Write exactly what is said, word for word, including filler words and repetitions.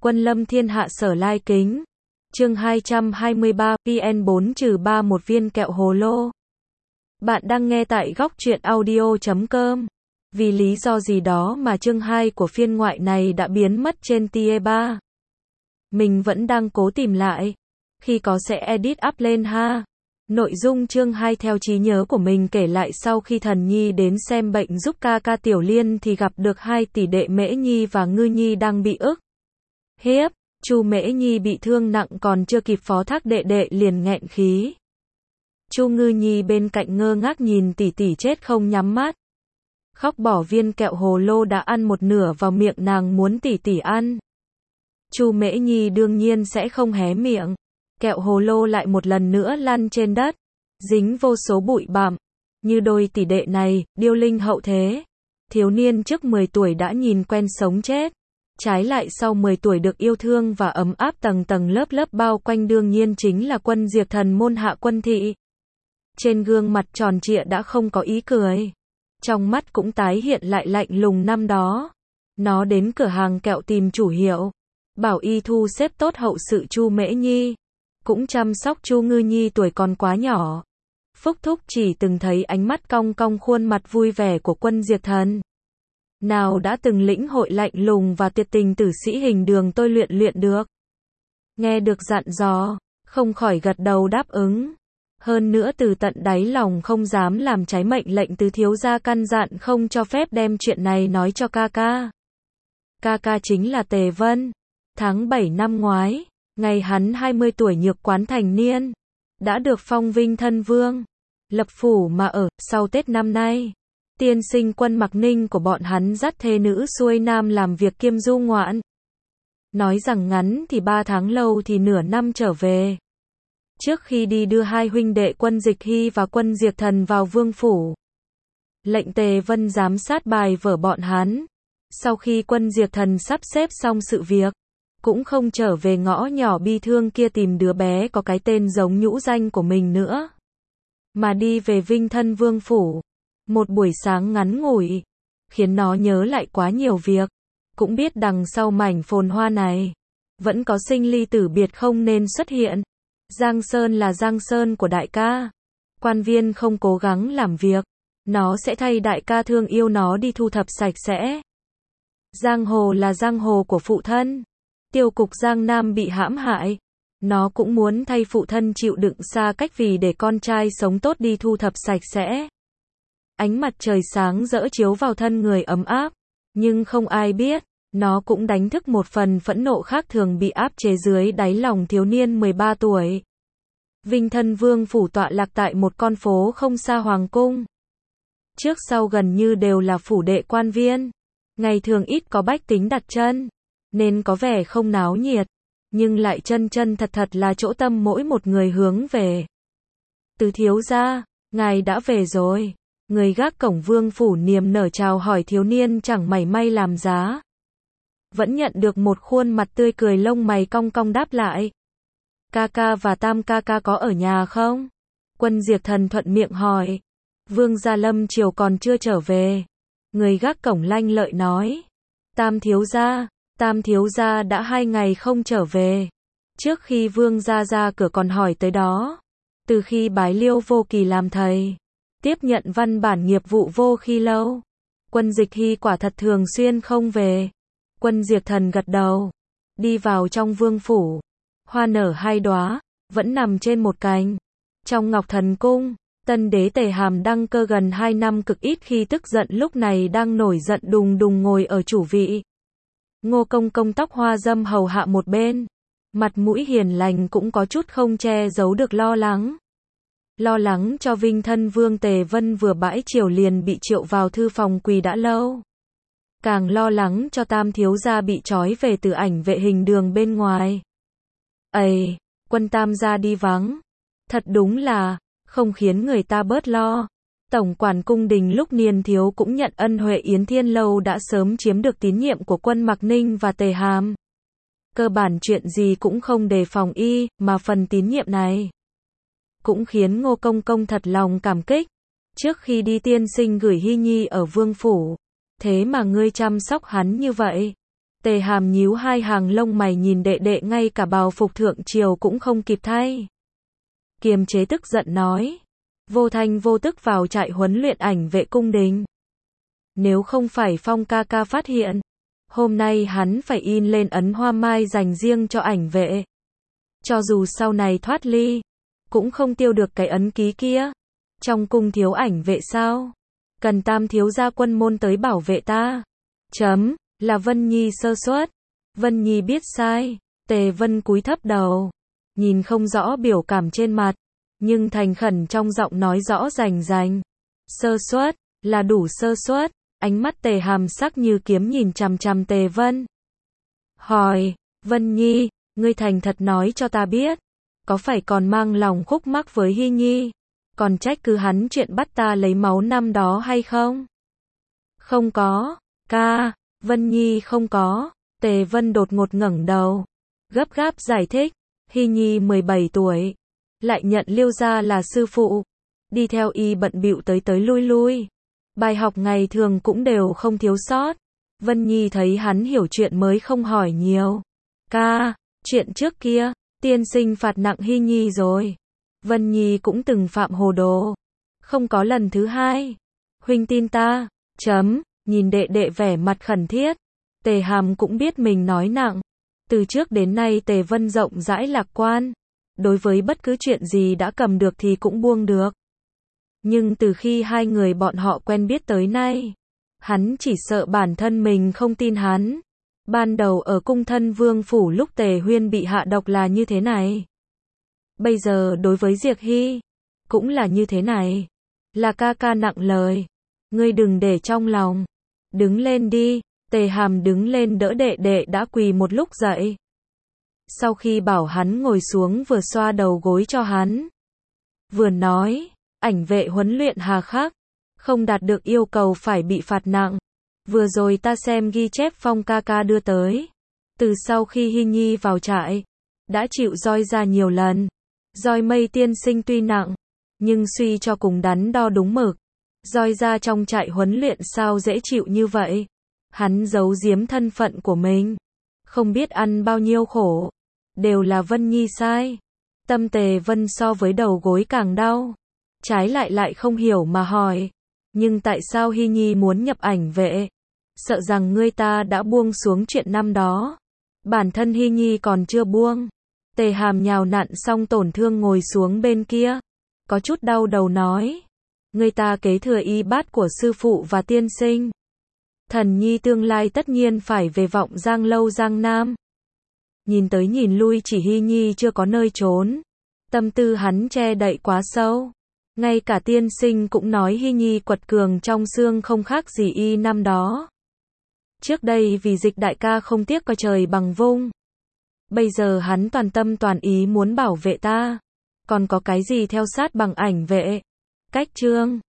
Quân lâm thiên hạ sở lai kính. Chương hai trăm hai mươi ba, P N bốn ba một viên kẹo hồ lô. Bạn đang nghe tại góc truyện audio chấm com. Vì lý do gì đó mà chương hai của phiên ngoại này đã biến mất trên tier ba. Mình vẫn đang cố tìm lại. Khi có sẽ edit up lên ha. Nội dung chương hai theo trí nhớ của mình kể lại sau khi Thần Nhi đến xem bệnh giúp ca ca Tiểu Liên thì gặp được hai tỷ đệ Mễ Nhi và Ngư Nhi đang bị ức hiếp. Chu Mễ Nhi bị thương nặng còn chưa kịp phó thác đệ đệ liền nghẹn khí. Chu Ngư Nhi bên cạnh ngơ ngác nhìn tỷ tỷ chết không nhắm mắt. Khóc bỏ viên kẹo hồ lô đã ăn một nửa vào miệng nàng muốn tỷ tỷ ăn. Chu Mễ Nhi đương nhiên sẽ không hé miệng. Kẹo hồ lô lại một lần nữa lăn trên đất, dính vô số bụi bặm. Như đôi tỷ đệ này, điêu linh hậu thế. Thiếu niên trước mười tuổi đã nhìn quen sống chết. Trái lại sau mười tuổi được yêu thương và ấm áp tầng tầng lớp lớp bao quanh đương nhiên chính là Quân Diệt Thần môn hạ Quân Thị. Trên gương mặt tròn trịa đã không có ý cười. Trong mắt cũng tái hiện lại lạnh lùng năm đó. Nó đến cửa hàng kẹo tìm chủ hiệu. Bảo y thu xếp tốt hậu sự Chu Mễ Nhi. Cũng chăm sóc Chu Ngư Nhi tuổi còn quá nhỏ. Phúc Thúc chỉ từng thấy ánh mắt cong cong khuôn mặt vui vẻ của Quân Diệt Thần. Nào đã từng lĩnh hội lạnh lùng và tuyệt tình tử sĩ hình đường tôi luyện luyện được. Nghe được dặn dò, không khỏi gật đầu đáp ứng. Hơn nữa từ tận đáy lòng không dám làm trái mệnh lệnh từ thiếu gia căn dặn không cho phép đem chuyện này nói cho ca ca. Ca ca chính là Tề Vân. Tháng bảy năm ngoái, ngày hắn hai mươi tuổi nhược quán thành niên, đã được phong vinh thân vương, lập phủ mà ở. Sau Tết năm nay, tiên sinh Quân Mặc Ninh của bọn hắn dắt thê nữ xuôi nam làm việc kiêm du ngoạn. Nói rằng ngắn thì ba tháng, lâu thì nửa năm trở về. Trước khi đi đưa hai huynh đệ Quân Dịch Hy và Quân Diệt Thần vào vương phủ. Lệnh Tề Vân giám sát bài vở bọn hắn. Sau khi Quân Diệt Thần sắp xếp xong sự việc, cũng không trở về ngõ nhỏ bi thương kia tìm đứa bé có cái tên giống nhũ danh của mình nữa, mà đi về Vinh Thân Vương phủ. Một buổi sáng ngắn ngủi, khiến nó nhớ lại quá nhiều việc. Cũng biết đằng sau mảnh phồn hoa này, vẫn có sinh ly tử biệt không nên xuất hiện. Giang Sơn là Giang Sơn của đại ca. Quan viên không cố gắng làm việc, nó sẽ thay đại ca thương yêu nó đi thu thập sạch sẽ. Giang hồ là giang hồ của phụ thân. Tiêu cục Giang Nam bị hãm hại, nó cũng muốn thay phụ thân chịu đựng xa cách vì để con trai sống tốt đi thu thập sạch sẽ. Ánh mặt trời sáng rỡ chiếu vào thân người ấm áp, nhưng không ai biết, nó cũng đánh thức một phần phẫn nộ khác thường bị áp chế dưới đáy lòng thiếu niên mười ba tuổi. Vinh Thân Vương phủ tọa lạc tại một con phố không xa hoàng cung. Trước sau gần như đều là phủ đệ quan viên. Ngày thường ít có bách tính đặt chân, nên có vẻ không náo nhiệt, nhưng lại chân chân thật thật là chỗ tâm mỗi một người hướng về. Từ thiếu gia, ngài đã về rồi. Người gác cổng vương phủ niềm nở chào hỏi thiếu niên chẳng mảy may làm giá. Vẫn nhận được một khuôn mặt tươi cười lông mày cong cong đáp lại. Ca ca và Tam ca ca có ở nhà không? Quân Diệt Thần thuận miệng hỏi. Vương gia lâm chiều còn chưa trở về. Người gác cổng lanh lợi nói. Tam thiếu gia, Tam thiếu gia đã hai ngày không trở về. Trước khi vương gia ra cửa còn hỏi tới đó. Từ khi bái Liêu Vô Kỳ làm thầy, tiếp nhận văn bản nghiệp vụ vô khi lâu. Quân Dịch Hy quả thật thường xuyên không về. Quân Diệt Thần gật đầu. Đi vào trong vương phủ. Hoa nở hai đóa, vẫn nằm trên một cành. Trong Ngọc Thần Cung, tân đế Tề Hàm đăng cơ gần hai năm cực ít khi tức giận lúc này đang nổi giận đùng đùng ngồi ở chủ vị. Ngô Công Công tóc hoa dâm hầu hạ một bên. Mặt mũi hiền lành cũng có chút không che giấu được lo lắng. Lo lắng cho Vinh Thân Vương Tề Vân vừa bãi triều liền bị triệu vào thư phòng quỳ đã lâu. Càng lo lắng cho Tam thiếu gia bị trói về từ ảnh vệ hình đường bên ngoài. Ây, Quân Tam gia đi vắng. Thật đúng là, không khiến người ta bớt lo. Tổng quản cung đình lúc niên thiếu cũng nhận ân huệ Yến Thiên Lâu đã sớm chiếm được tín nhiệm của Quân Mặc Ninh và Tề Hàm. Cơ bản chuyện gì cũng không đề phòng y, mà phần tín nhiệm này cũng khiến Ngô Công Công thật lòng cảm kích. Trước khi đi tiên sinh gửi Hy Nhi ở vương phủ. Thế mà ngươi chăm sóc hắn như vậy. Tề Hàm nhíu hai hàng lông mày nhìn đệ đệ ngay cả bào phục thượng triều cũng không kịp thay. Kiềm chế tức giận nói. Vô thanh vô tức vào trại huấn luyện ảnh vệ cung đình. Nếu không phải Phong ca ca phát hiện, hôm nay hắn phải in lên ấn hoa mai dành riêng cho ảnh vệ. Cho dù sau này thoát ly, cũng không tiêu được cái ấn ký kia. Trong cung thiếu ảnh vệ sao? Cần Tam thiếu gia quân môn tới bảo vệ ta. Chấm, là Vân Nhi sơ suất. Vân Nhi biết sai. Tề Vân cúi thấp đầu, nhìn không rõ biểu cảm trên mặt, nhưng thành khẩn trong giọng nói rõ rành rành. Sơ suất, là đủ sơ suất. Ánh mắt Tề Hàm sắc như kiếm nhìn chằm chằm Tề Vân. Hỏi, Vân Nhi, ngươi thành thật nói cho ta biết, có phải còn mang lòng khúc mắc với Hy Nhi, còn trách cứ hắn chuyện bắt ta lấy máu năm đó hay không? Không có, ca, Vân Nhi không có. Tề Vân đột ngột ngẩng đầu, gấp gáp giải thích, Hy Nhi mười bảy tuổi, lại nhận Liêu gia là sư phụ, đi theo y bận bịu tới tới lui lui. Bài học ngày thường cũng đều không thiếu sót. Vân Nhi thấy hắn hiểu chuyện mới không hỏi nhiều. Ca, chuyện trước kia, tiên sinh phạt nặng Hy Nhi rồi. Vân Nhi cũng từng phạm hồ đồ. Không có lần thứ hai. Huynh tin ta. Chấm, nhìn đệ đệ vẻ mặt khẩn thiết. Tề Hàm cũng biết mình nói nặng. Từ trước đến nay Tề Vân rộng rãi lạc quan. Đối với bất cứ chuyện gì đã cầm được thì cũng buông được. Nhưng từ khi hai người bọn họ quen biết tới nay, hắn chỉ sợ bản thân mình không tin hắn. Ban đầu ở cung thân vương phủ lúc Tề Huyên bị hạ độc là như thế này. Bây giờ đối với Diệc Hy, cũng là như thế này. Là ca ca nặng lời. Ngươi đừng để trong lòng. Đứng lên đi. Tề Hàm đứng lên đỡ đệ đệ đã quỳ một lúc dậy. Sau khi bảo hắn ngồi xuống vừa xoa đầu gối cho hắn, vừa nói, ảnh vệ huấn luyện hà khắc, không đạt được yêu cầu phải bị phạt nặng. Vừa rồi ta xem ghi chép Phong ca ca đưa tới. Từ sau khi Hy Nhi vào trại, đã chịu roi ra nhiều lần. Roi mây tiên sinh tuy nặng, nhưng suy cho cùng đắn đo đúng mực. Roi ra trong trại huấn luyện sao dễ chịu như vậy. Hắn giấu giếm thân phận của mình, không biết ăn bao nhiêu khổ. Đều là Vân Nhi sai. Tâm Tề Vân so với đầu gối càng đau. Trái lại lại không hiểu mà hỏi. Nhưng tại sao Hy Nhi muốn nhập ảnh vệ? Sợ rằng ngươi ta đã buông xuống chuyện năm đó. Bản thân Hy Nhi còn chưa buông. Tề Hàm nhào nặn xong tổn thương ngồi xuống bên kia. Có chút đau đầu nói. Ngươi ta kế thừa y bát của sư phụ và tiên sinh. Thần Nhi tương lai tất nhiên phải về vọng Giang Lâu Giang Nam. Nhìn tới nhìn lui chỉ Hy Nhi chưa có nơi trốn. Tâm tư hắn che đậy quá sâu. Ngay cả tiên sinh cũng nói Hy Nhi quật cường trong xương không khác gì y năm đó. Trước đây vì Dịch đại ca không tiếc coi trời bằng vung. Bây giờ hắn toàn tâm toàn ý muốn bảo vệ ta. Còn có cái gì theo sát bằng ảnh vệ. Cách chương